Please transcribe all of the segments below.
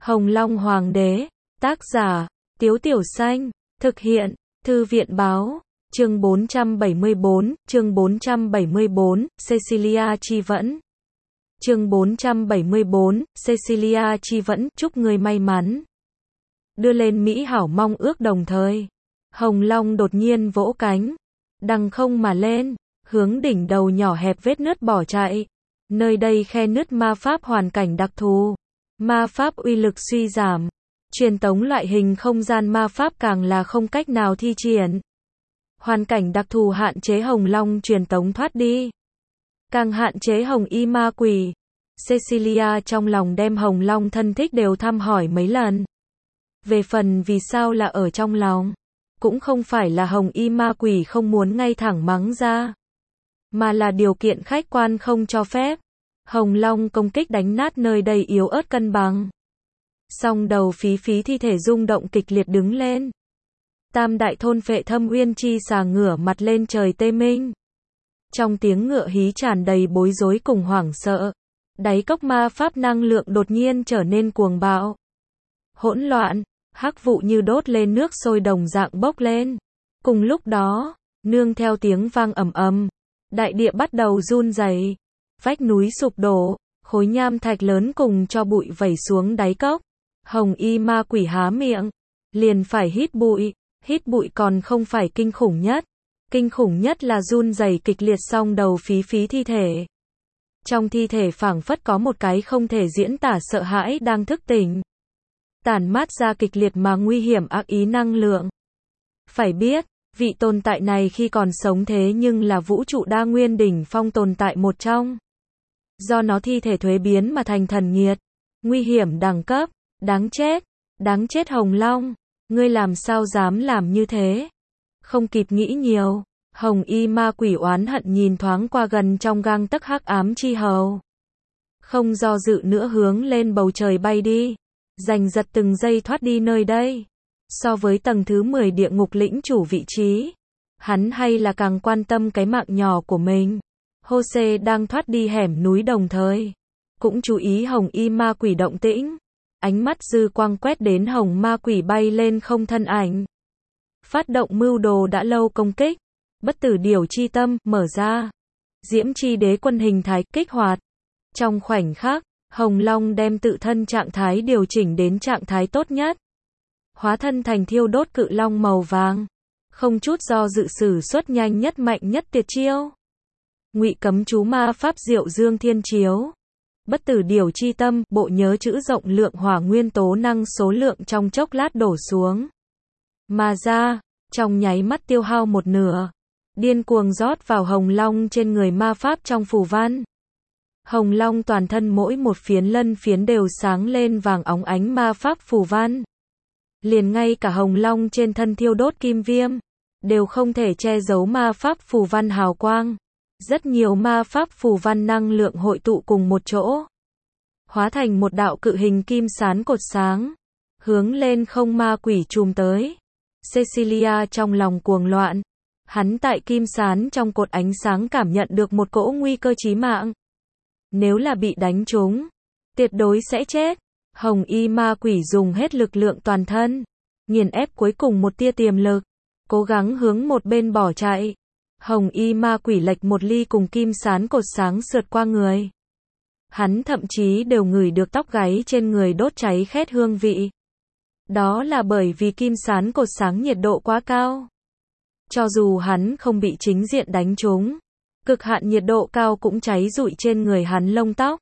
Hồng Long Hoàng đế, tác giả, Tiếu Tiểu Xanh, thực hiện, Thư viện báo, chương 474, chương 474, Cecilia Chi Vẫn. Chương 474, Cecilia Chi Vẫn, chúc người may mắn. Đưa lên Mỹ hảo mong ước đồng thời. Hồng Long đột nhiên vỗ cánh, đằng không mà lên, hướng đỉnh đầu nhỏ hẹp vết nứt bỏ chạy. Nơi đây khe nứt ma pháp hoàn cảnh đặc thù. Ma pháp uy lực suy giảm. Truyền tống loại hình không gian ma pháp càng là không cách nào thi triển. Hoàn cảnh đặc thù hạn chế Hồng Long truyền tống thoát đi. Càng hạn chế Hồng Y ma quỷ. Cecilia trong lòng đem Hồng Long thân thích đều thăm hỏi mấy lần. Về phần vì sao là ở trong lòng, cũng không phải là Hồng Y ma quỷ không muốn ngay thẳng mắng ra, mà là điều kiện khách quan không cho phép. Hồng Long công kích đánh nát nơi đây yếu ớt cân bằng. Song đầu phí phí thi thể rung động kịch liệt đứng lên. Tam đại thôn phệ thâm uyên chi xà ngửa mặt lên trời tê minh. Trong tiếng ngựa hí tràn đầy bối rối cùng hoảng sợ. Đáy cốc ma pháp năng lượng đột nhiên trở nên cuồng bạo. Hỗn loạn, hắc vụ như đốt lên nước sôi đồng dạng bốc lên. Cùng lúc đó, nương theo tiếng vang ầm ầm, đại địa bắt đầu run rẩy, vách núi sụp đổ, khối nham thạch lớn cùng cho bụi vẩy xuống đáy cốc. Hồng Y ma quỷ há miệng, liền phải hít bụi còn không phải kinh khủng nhất. Kinh khủng nhất là run rẩy kịch liệt song đầu phí phí thi thể. Trong thi thể phảng phất có một cái không thể diễn tả sợ hãi đang thức tỉnh. Tản mát ra kịch liệt mà nguy hiểm ác ý năng lượng. Phải biết, vị tồn tại này khi còn sống thế nhưng là vũ trụ đa nguyên đỉnh phong tồn tại một trong. Do nó thi thể thuế biến mà thành thần nghiệt. Nguy hiểm đẳng cấp, đáng chết Hồng Long. Ngươi làm sao dám làm như thế? Không kịp nghĩ nhiều, Hồng Y ma quỷ oán hận nhìn thoáng qua gần trong gang tấc hắc ám chi hầu. Không do dự nữa hướng lên bầu trời bay đi. Giành giật từng giây thoát đi nơi đây. So với tầng thứ 10 địa ngục lĩnh chủ vị trí, hắn hay là càng quan tâm cái mạng nhỏ của mình. Jose đang thoát đi hẻm núi đồng thời cũng chú ý Hồng Y ma quỷ động tĩnh. Ánh mắt dư quang quét đến Hồng ma quỷ bay lên không thân ảnh. Phát động mưu đồ đã lâu công kích. Bất tử điểu chi tâm mở ra. Diễm chi đế quân hình thái kích hoạt. Trong khoảnh khắc, Hồng Long đem tự thân trạng thái điều chỉnh đến trạng thái tốt nhất. Hóa thân thành thiêu đốt cự long màu vàng. Không chút do dự sử xuất nhanh nhất mạnh nhất tuyệt chiêu. Ngụy cấm chú ma pháp diệu dương thiên chiếu. Bất tử điểu chi tâm, bộ nhớ chữ rộng lượng hỏa nguyên tố năng số lượng trong chốc lát đổ xuống. Mà ra, trong nháy mắt tiêu hao một nửa. Điên cuồng rót vào Hồng Long trên người ma pháp trong phù văn. Hồng Long toàn thân mỗi một phiến lân phiến đều sáng lên vàng óng ánh ma pháp phù văn. Liền ngay cả Hồng Long trên thân thiêu đốt kim viêm, đều không thể che giấu ma pháp phù văn hào quang. Rất nhiều ma pháp phù văn năng lượng hội tụ cùng một chỗ. Hóa thành một đạo cự hình kim sán cột sáng. Hướng lên không ma quỷ chùm tới. Cecilia trong lòng cuồng loạn. Hắn tại kim sán trong cột ánh sáng cảm nhận được một cỗ nguy cơ chí mạng. Nếu là bị đánh trúng, tuyệt đối sẽ chết. Hồng Y ma quỷ dùng hết lực lượng toàn thân, nghiền ép cuối cùng một tia tiềm lực, cố gắng hướng một bên bỏ chạy. Hồng Y ma quỷ lệch một ly cùng kim sán cột sáng sượt qua người. Hắn thậm chí đều ngửi được tóc gáy trên người đốt cháy khét hương vị. Đó là bởi vì kim sán cột sáng nhiệt độ quá cao. Cho dù hắn không bị chính diện đánh trúng, cực hạn nhiệt độ cao cũng cháy rụi trên người hắn lông tóc.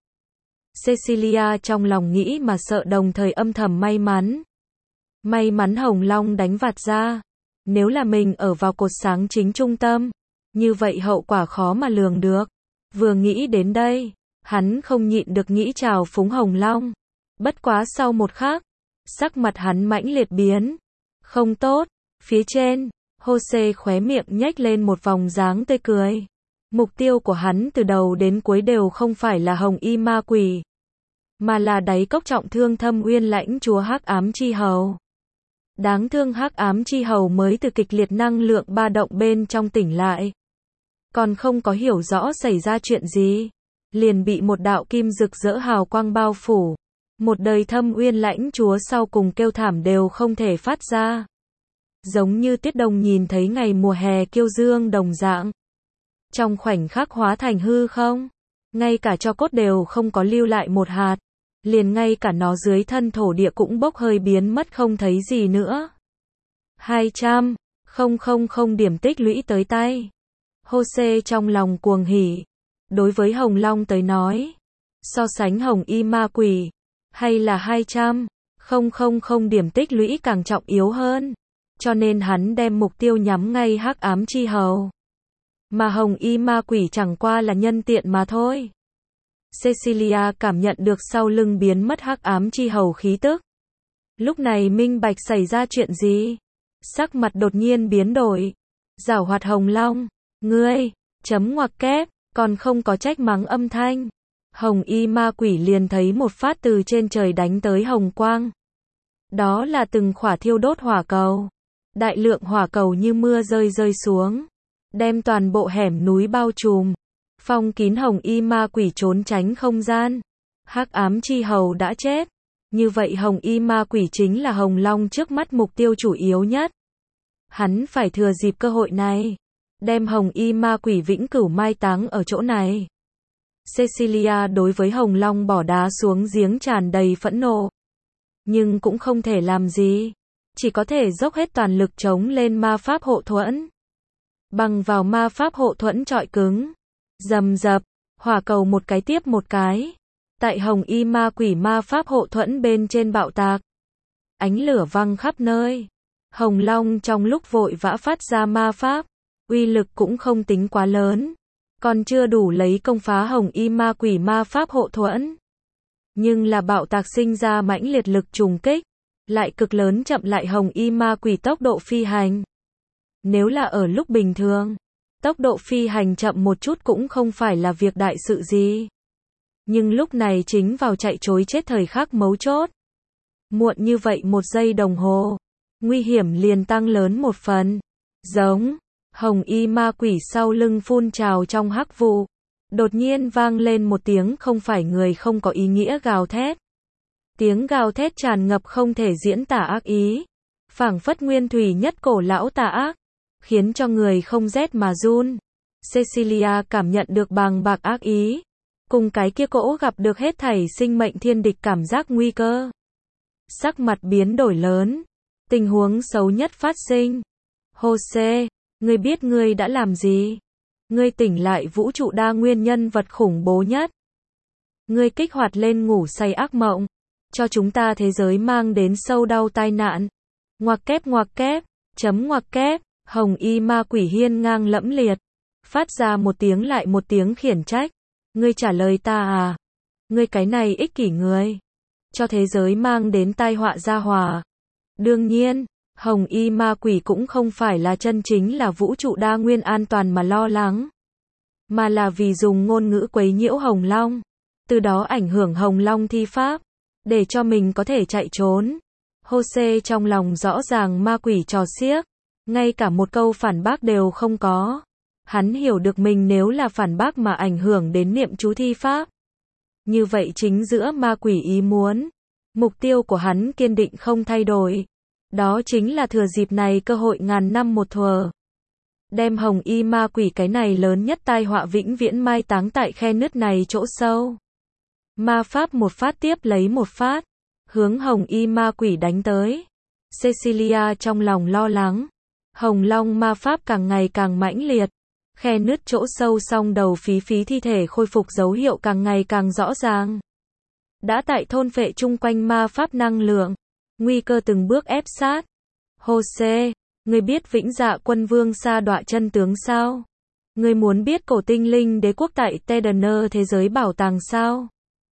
Cecilia trong lòng nghĩ mà sợ đồng thời âm thầm may mắn. May mắn Hồng Long đánh vạt ra. Nếu là mình ở vào cột sáng chính trung tâm, như vậy hậu quả khó mà lường được. Vừa nghĩ đến đây, hắn không nhịn được nghĩ trào phúng Hồng Long. Bất quá sau một khắc, sắc mặt hắn mãnh liệt biến. Không tốt, phía trên, Jose khóe miệng nhếch lên một vòng dáng tươi cười. Mục tiêu của hắn từ đầu đến cuối đều không phải là Hồng Y ma quỷ, mà là đáy cốc trọng thương thâm uyên lãnh chúa hắc ám chi hầu. Đáng thương hắc ám chi hầu mới từ kịch liệt năng lượng ba động bên trong tỉnh lại. Còn không có hiểu rõ xảy ra chuyện gì, liền bị một đạo kim rực rỡ hào quang bao phủ. Một đời Thâm Uyên lãnh chúa sau cùng kêu thảm đều không thể phát ra. Giống như Tuyết Đồng nhìn thấy ngày mùa hè kiêu dương đồng dạng. Trong khoảnh khắc hóa thành hư không. Ngay cả tro cốt đều không có lưu lại một hạt. Liền ngay cả nó dưới thân thổ địa cũng bốc hơi biến mất không thấy gì nữa. 200,000 điểm tích lũy tới tay. Jose trong lòng cuồng hỉ. Đối với Hồng Long tới nói, so sánh Hồng Y Ma Quỷ, hay là 200,000 điểm tích lũy càng trọng yếu hơn. Cho nên hắn đem mục tiêu nhắm ngay Hắc Ám Chi Hầu. Mà Hồng Y Ma Quỷ chẳng qua là nhân tiện mà thôi. Cecilia cảm nhận được sau lưng biến mất Hắc Ám Chi Hầu khí tức. Lúc này minh bạch xảy ra chuyện gì? Sắc mặt đột nhiên biến đổi. Giảo hoạt Hồng Long, ngươi, ngoặc kép, còn không có trách mắng âm thanh. Hồng Y Ma Quỷ liền thấy một phát từ trên trời đánh tới hồng quang. Đó là từng khỏa thiêu đốt hỏa cầu. Đại lượng hỏa cầu như mưa rơi xuống. Đem toàn bộ hẻm núi bao trùm. Phong kín Hồng Y Ma Quỷ trốn tránh không gian. Hắc Ám Chi Hầu đã chết. Như vậy Hồng Y Ma Quỷ chính là Hồng Long trước mắt mục tiêu chủ yếu nhất. Hắn phải thừa dịp cơ hội này. Đem Hồng Y Ma Quỷ vĩnh cửu mai táng ở chỗ này. Cecilia đối với Hồng Long bỏ đá xuống giếng tràn đầy phẫn nộ. Nhưng cũng không thể làm gì. Chỉ có thể dốc hết toàn lực chống lên ma pháp hộ thuẫn. Bằng vào ma pháp hộ thuẫn trọi cứng. Rầm rập, hỏa cầu một cái tiếp một cái. Tại Hồng Y Ma Quỷ ma pháp hộ thuẫn bên trên bạo tạc. Ánh lửa văng khắp nơi. Hồng Long trong lúc vội vã phát ra ma pháp. Uy lực cũng không tính quá lớn. Còn chưa đủ lấy công phá Hồng Y Ma Quỷ ma pháp hộ thuẫn. Nhưng là bạo tạc sinh ra mãnh liệt lực trùng kích. Lại cực lớn chậm lại Hồng Y Ma Quỷ tốc độ phi hành. Nếu là ở lúc bình thường, tốc độ phi hành chậm một chút cũng không phải là việc đại sự gì. Nhưng lúc này chính vào chạy trối chết thời khắc mấu chốt. Muộn như vậy 1 giây đồng hồ, nguy hiểm liền tăng lớn một phần. Giống, Hồng Y Ma Quỷ sau lưng phun trào trong hắc vụ. Đột nhiên vang lên một tiếng không phải người không có ý nghĩa gào thét. Tiếng gào thét tràn ngập không thể diễn tả ác ý. Phảng phất nguyên thủy nhất cổ lão tà ác. Khiến cho người không rét mà run. Cecilia cảm nhận được bàng bạc ác ý. Cùng cái kia cỗ gặp được hết thảy sinh mệnh thiên địch cảm giác nguy cơ. Sắc mặt biến đổi lớn. Tình huống xấu nhất phát sinh. Jose, ngươi biết ngươi đã làm gì? Ngươi tỉnh lại vũ trụ đa nguyên nhân vật khủng bố nhất. Ngươi kích hoạt lên ngủ say ác mộng. Cho chúng ta thế giới mang đến sâu đau tai nạn. Ngoặc kép, ngoặc kép. Hồng Y Ma Quỷ hiên ngang lẫm liệt. Phát ra một tiếng lại một tiếng khiển trách. Ngươi trả lời ta à? Ngươi cái này ích kỷ người. Cho thế giới mang đến tai họa gia hỏa. Đương nhiên, Hồng Y Ma Quỷ cũng không phải là chân chính là vũ trụ đa nguyên an toàn mà lo lắng. Mà là vì dùng ngôn ngữ quấy nhiễu Hồng Long. Từ đó ảnh hưởng Hồng Long thi pháp. Để cho mình có thể chạy trốn. Jose trong lòng rõ ràng ma quỷ trò xiếc. Ngay cả một câu phản bác đều không có. Hắn hiểu được mình nếu là phản bác mà ảnh hưởng đến niệm chú thi pháp. Như vậy chính giữa ma quỷ ý muốn. Mục tiêu của hắn kiên định không thay đổi. Đó chính là thừa dịp này cơ hội ngàn năm một thuở. Đem Hồng Y Ma Quỷ cái này lớn nhất tai họa vĩnh viễn mai táng tại khe nứt này chỗ sâu. Ma pháp một phát tiếp lấy một phát. Hướng Hồng Y Ma Quỷ đánh tới. Cecilia trong lòng lo lắng. Hồng Long ma pháp càng ngày càng mãnh liệt. Khe nứt chỗ sâu song đầu phí thi thể khôi phục dấu hiệu càng ngày càng rõ ràng. Đã tại thôn phệ chung quanh ma pháp năng lượng. Nguy cơ từng bước ép sát. Jose, ngươi biết Vĩnh Dạ Quân Vương sa đọa chân tướng sao? Ngươi muốn biết cổ tinh linh đế quốc tại Tedener thế giới bảo tàng sao?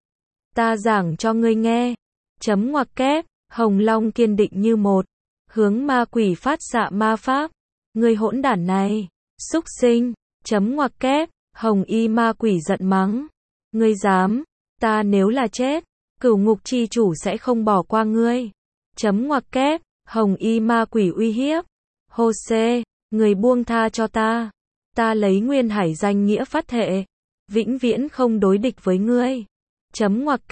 Ta giảng cho ngươi nghe. Ngoặc kép, Hồng Long kiên định như một. Hướng ma quỷ phát xạ ma pháp. Ngươi hỗn đản này. Xúc sinh. Ngoặc kép, Hồng Y Ma Quỷ giận mắng. Ngươi dám. Ta nếu là chết. Cửu ngục chi chủ sẽ không bỏ qua ngươi. Ngoặc kép, Hồng Y Ma Quỷ uy hiếp. Jose, người buông tha cho ta. Ta lấy Nguyên Hải danh nghĩa phát thệ. Vĩnh viễn không đối địch với ngươi. Ngoặc kép,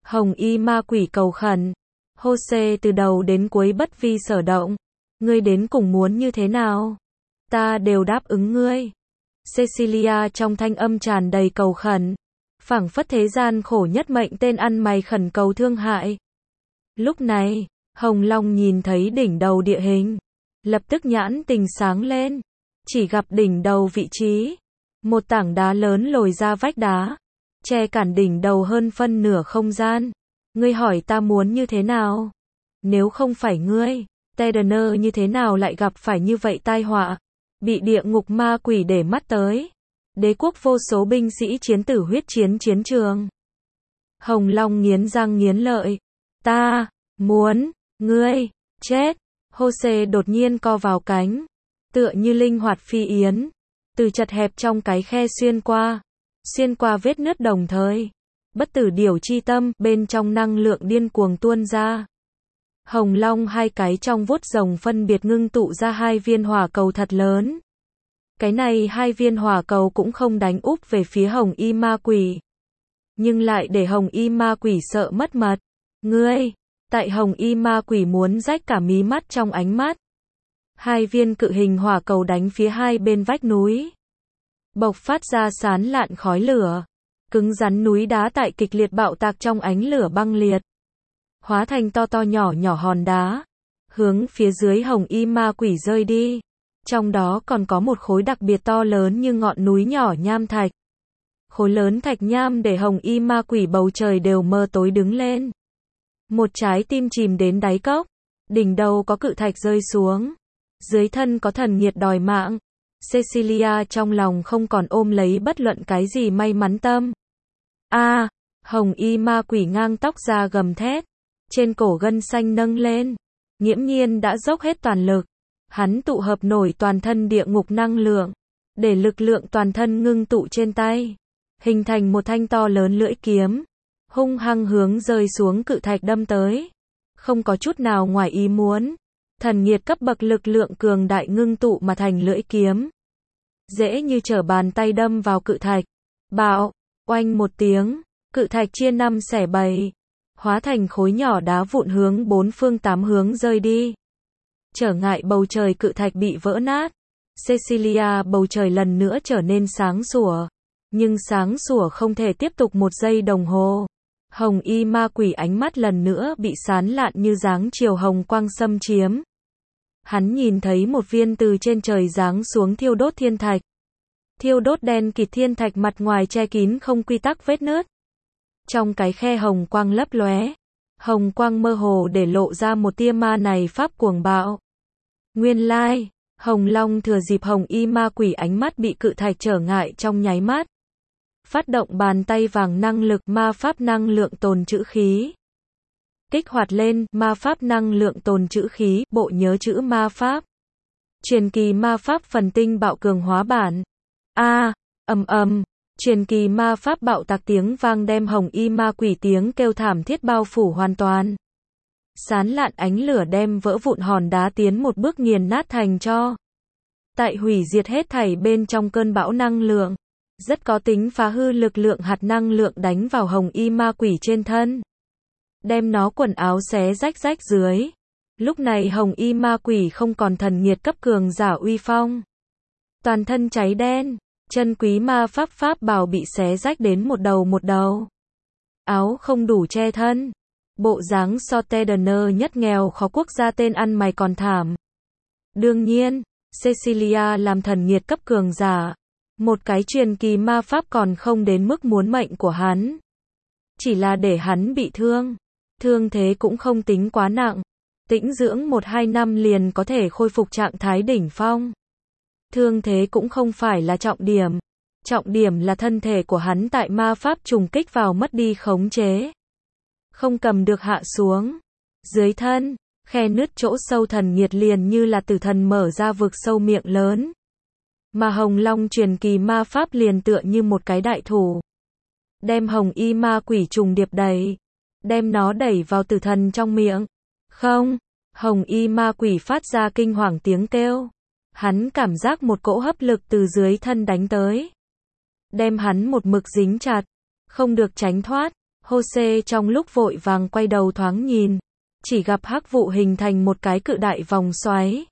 Hồng y ma quỷ cầu khẩn. Jose từ đầu đến cuối bất vi sở động. Ngươi đến cùng muốn như thế nào? Ta đều đáp ứng ngươi. Cecilia trong thanh âm tràn đầy cầu khẩn. Phảng phất thế gian khổ nhất mệnh tên ăn mày khẩn cầu thương hại. Lúc này, Hồng Long nhìn thấy đỉnh đầu địa hình. Lập tức nhãn tình sáng lên. Chỉ gặp đỉnh đầu vị trí. Một tảng đá lớn lồi ra vách đá. Che cản đỉnh đầu hơn phân nửa không gian. Ngươi hỏi ta muốn như thế nào? Nếu không phải ngươi, Tedener như thế nào lại gặp phải như vậy tai họa? Bị địa ngục ma quỷ để mắt tới. Đế quốc vô số binh sĩ chiến tử huyết chiến chiến trường. Hồng Long nghiến răng nghiến lợi. Ta muốn ngươi chết. Jose đột nhiên co vào cánh, tựa như linh hoạt phi yến, từ chật hẹp trong cái khe xuyên qua vết nứt đồng thời. Bất tử điểu chi tâm, bên trong năng lượng điên cuồng tuôn ra. Hồng Long hai cái trong vuốt rồng phân biệt ngưng tụ ra hai viên hỏa cầu thật lớn. Cái này hai viên hỏa cầu cũng không đánh úp về phía Hồng y ma quỷ, nhưng lại để Hồng y ma quỷ sợ mất mật. Ngươi, tại Hồng y ma quỷ muốn rách cả mí mắt trong ánh mắt. Hai viên cự hình hỏa cầu đánh phía hai bên vách núi, bộc phát ra sán lạn khói lửa. Cứng rắn núi đá tại kịch liệt bạo tạc trong ánh lửa băng liệt, hóa thành to to nhỏ nhỏ hòn đá, hướng phía dưới Hồng y ma quỷ rơi đi. Trong đó còn có một khối đặc biệt to lớn như ngọn núi nhỏ nham thạch. Khối lớn thạch nham để Hồng y ma quỷ bầu trời đều mơ tối đứng lên. Một trái tim chìm đến đáy cốc. Đỉnh đầu có cự thạch rơi xuống. Dưới thân có thần nghiệt đòi mạng. Cecilia trong lòng không còn ôm lấy bất luận cái gì may mắn tâm. Hồng y ma quỷ ngang tóc ra gầm thét. Trên cổ gân xanh nâng lên. Nghiễm nhiên đã dốc hết toàn lực. Hắn tụ hợp nổi toàn thân địa ngục năng lượng, để lực lượng toàn thân ngưng tụ trên tay, hình thành một thanh to lớn lưỡi kiếm, hung hăng hướng rơi xuống cự thạch đâm tới. Không có chút nào ngoài ý muốn, thần nghiệt cấp bậc lực lượng cường đại ngưng tụ mà thành lưỡi kiếm, dễ như trở bàn tay đâm vào cự thạch. Bạo, oanh một tiếng, cự thạch chia năm xẻ bảy, hóa thành khối nhỏ đá vụn hướng bốn phương tám hướng rơi đi. Trở ngại bầu trời cự thạch bị vỡ nát. Cecilia, bầu trời lần nữa trở nên sáng sủa. Nhưng sáng sủa không thể tiếp tục một giây đồng hồ. Hồng y ma quỷ ánh mắt lần nữa bị sán lạn như dáng chiều hồng quang xâm chiếm. Hắn nhìn thấy một viên từ trên trời giáng xuống thiêu đốt thiên thạch. Thiêu đốt đen kịt thiên thạch mặt ngoài che kín không quy tắc vết nứt. Trong cái khe hồng quang lấp lóe. Hồng quang mơ hồ để lộ ra một tia ma này pháp cuồng bạo. Nguyên lai, Hồng Long thừa dịp Hồng y ma quỷ ánh mắt bị cự thạch trở ngại trong nháy mắt. Phát động bàn tay vàng năng lực ma pháp năng lượng tồn trữ khí. Kích hoạt lên ma pháp năng lượng tồn trữ khí, bộ nhớ trữ ma pháp. Truyền kỳ ma pháp phần tinh bạo cường hóa bản. Truyền kỳ ma pháp bạo tạc tiếng vang đem Hồng y ma quỷ tiếng kêu thảm thiết bao phủ hoàn toàn. Sán lạn ánh lửa đem vỡ vụn hòn đá tiến một bước nghiền nát thành tro. Tại hủy diệt hết thảy bên trong cơn bão năng lượng, rất có tính phá hư lực lượng hạt năng lượng đánh vào Hồng y ma quỷ trên thân, đem nó quần áo xé rách dưới. Lúc này Hồng y ma quỷ không còn thần nghiệt cấp cường giả uy phong, toàn thân cháy đen, chân quý ma pháp bào bị xé rách đến một đầu. Áo không đủ che thân. Bộ dáng so Tedener nhất nghèo khó quốc gia tên ăn mày còn thảm. Đương nhiên, Cecilia làm thần nghiệt cấp cường giả. Một cái truyền kỳ ma pháp còn không đến mức muốn mệnh của hắn. Chỉ là để hắn bị thương. Thương thế cũng không tính quá nặng. Tĩnh dưỡng 1-2 năm liền có thể khôi phục trạng thái đỉnh phong. Thương thế cũng không phải là trọng điểm. Trọng điểm là thân thể của hắn tại ma pháp trùng kích vào mất đi khống chế. Không cầm được hạ xuống. Dưới thân, khe nứt chỗ sâu thần nghiệt liền như là tử thần mở ra vực sâu miệng lớn. Mà Hồng Long truyền kỳ ma pháp liền tựa như một cái đại thủ. Đem Hồng y ma quỷ trùng điệp đẩy. Đem nó đẩy vào tử thần trong miệng. Không, Hồng y ma quỷ phát ra kinh hoàng tiếng kêu. Hắn cảm giác một cỗ hấp lực từ dưới thân đánh tới. Đem hắn một mực dính chặt. Không được tránh thoát. Jose trong lúc vội vàng quay đầu thoáng nhìn, chỉ gặp hắc vụ hình thành một cái cự đại vòng xoáy.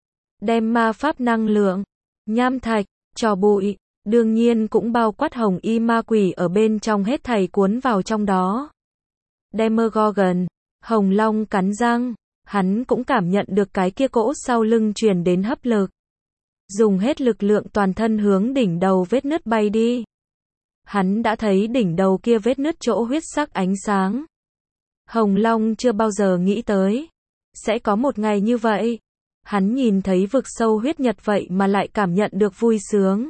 Đem ma pháp năng lượng, nham thạch, tro bụi, đương nhiên cũng bao quát hồng y ma quỷ ở bên trong hết thảy cuốn vào trong đó. Demogorgon, Hồng Long cắn răng, hắn cũng cảm nhận được cái kia cỗ sau lưng truyền đến hấp lực. Dùng hết lực lượng toàn thân hướng đỉnh đầu vết nứt bay đi. Hắn đã thấy đỉnh đầu kia vết nứt chỗ huyết sắc ánh sáng. Hồng Long chưa bao giờ nghĩ tới sẽ có một ngày như vậy. Hắn nhìn thấy vực sâu huyết nhật vậy mà lại cảm nhận được vui sướng.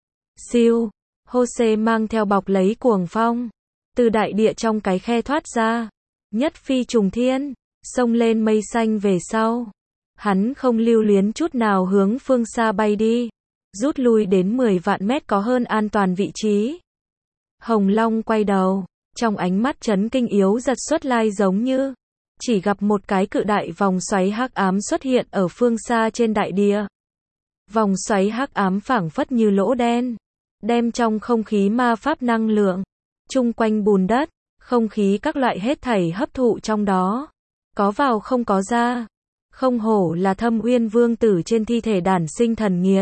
Siêu, Jose mang theo bọc lấy cuồng phong, từ đại địa trong cái khe thoát ra, nhất phi trùng thiên, xông lên mây xanh về sau. Hắn không lưu luyến chút nào hướng phương xa bay đi, rút lui đến 10 vạn mét có hơn an toàn vị trí. Hồng Long quay đầu, trong ánh mắt chấn kinh yếu giật xuất lai giống như chỉ gặp một cái cự đại vòng xoáy hắc ám xuất hiện ở phương xa trên đại địa. Vòng xoáy hắc ám phảng phất như lỗ đen, đem trong không khí ma pháp năng lượng, chung quanh bùn đất, không khí các loại hết thảy hấp thụ trong đó, có vào không có ra. Không hổ là Thâm Uyên vương tử trên thi thể đản sinh thần nghiệt.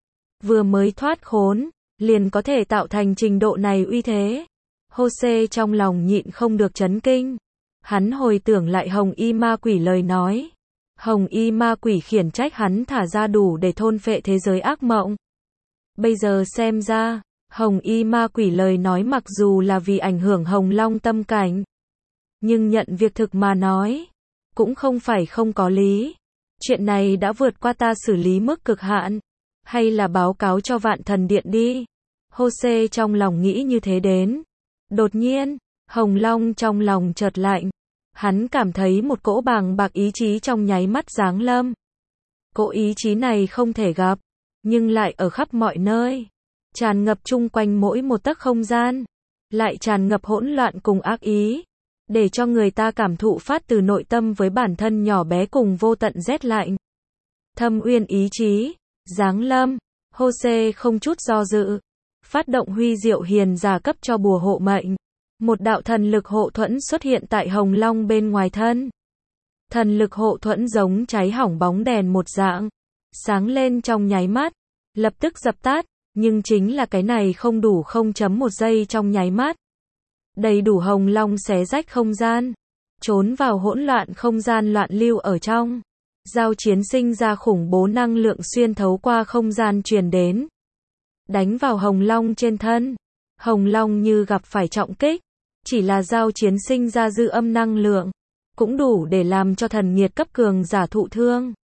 Vừa mới thoát khốn, liền có thể tạo thành trình độ này uy thế. Jose trong lòng nhịn không được chấn kinh. Hắn hồi tưởng lại hồng y ma quỷ lời nói. Hồng y ma quỷ khiển trách hắn thả ra đủ để thôn phệ thế giới ác mộng. Bây giờ xem ra, hồng y ma quỷ lời nói mặc dù là vì ảnh hưởng Hồng Long tâm cảnh, nhưng nhận việc thực mà nói, cũng không phải không có lý. Chuyện này đã vượt qua ta xử lý mức cực hạn, hay là báo cáo cho Vạn Thần Điện đi. Jose trong lòng nghĩ như thế đến. Đột nhiên, Hồng Long trong lòng chợt lạnh. Hắn cảm thấy một cỗ bàng bạc ý chí trong nháy mắt giáng lâm. Cỗ ý chí này không thể gặp, nhưng lại ở khắp mọi nơi, tràn ngập chung quanh mỗi một tấc không gian, lại tràn ngập hỗn loạn cùng ác ý, để cho người ta cảm thụ phát từ nội tâm với bản thân nhỏ bé cùng vô tận rét lạnh. Thâm Uyên ý chí, giáng lâm. Jose không chút do dự, phát động huy diệu hiền giả cấp cho bùa hộ mệnh. Một đạo thần lực hộ thuẫn xuất hiện tại Hồng Long bên ngoài thân. Thần lực hộ thuẫn giống cháy hỏng bóng đèn một dạng, sáng lên trong nháy mắt, lập tức dập tắt, nhưng chính là cái này không đủ 0.1 giây trong nháy mắt. Đầy đủ Hồng Long xé rách không gian, trốn vào hỗn loạn không gian loạn lưu ở trong. Giao chiến sinh ra khủng bố năng lượng xuyên thấu qua không gian truyền đến, đánh vào Hồng Long trên thân. Hồng Long như gặp phải trọng kích, chỉ là giao chiến sinh ra dư âm năng lượng, cũng đủ để làm cho thần nghiệt cấp cường giả thụ thương.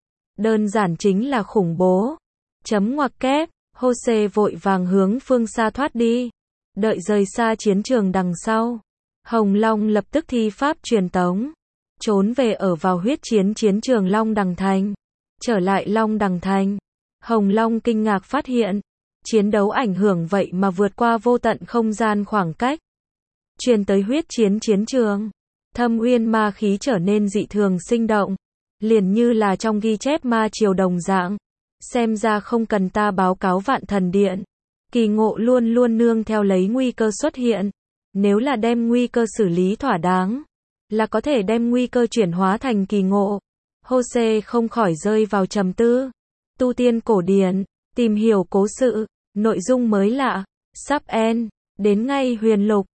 Đơn giản chính là khủng bố. Chấm ngoặc kép, Jose vội vàng hướng phương xa thoát đi. Đợi rời xa chiến trường đằng sau, Hồng Long lập tức thi pháp truyền tống, trốn về ở vào huyết chiến chiến trường Long Đằng Thành. Trở lại Long Đằng Thành, Hồng Long kinh ngạc phát hiện, chiến đấu ảnh hưởng vậy mà vượt qua vô tận không gian khoảng cách, truyền tới huyết chiến chiến trường. Thâm Uyên ma khí trở nên dị thường sinh động, liền như là trong ghi chép ma triều đồng dạng. Xem ra không cần ta báo cáo Vạn Thần Điện, kỳ ngộ luôn luôn nương theo lấy nguy cơ xuất hiện. Nếu là đem nguy cơ xử lý thỏa đáng, là có thể đem nguy cơ chuyển hóa thành kỳ ngộ. Jose không khỏi rơi vào trầm tư. Tu tiên cổ điển, tìm hiểu cố sự, nội dung mới lạ, sắp end, đến ngay huyền lục.